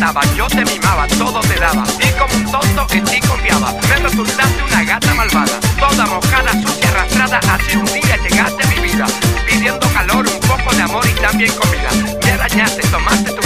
trataba, yo te mimaba, todo te daba, y como un tonto en ti confiaba. Me resultaste una gata malvada, toda mojada, sucia, arrastrada. Así un día llegaste a mi vida, pidiendo calor, un poco de amor y también comida. Me arañaste, tomaste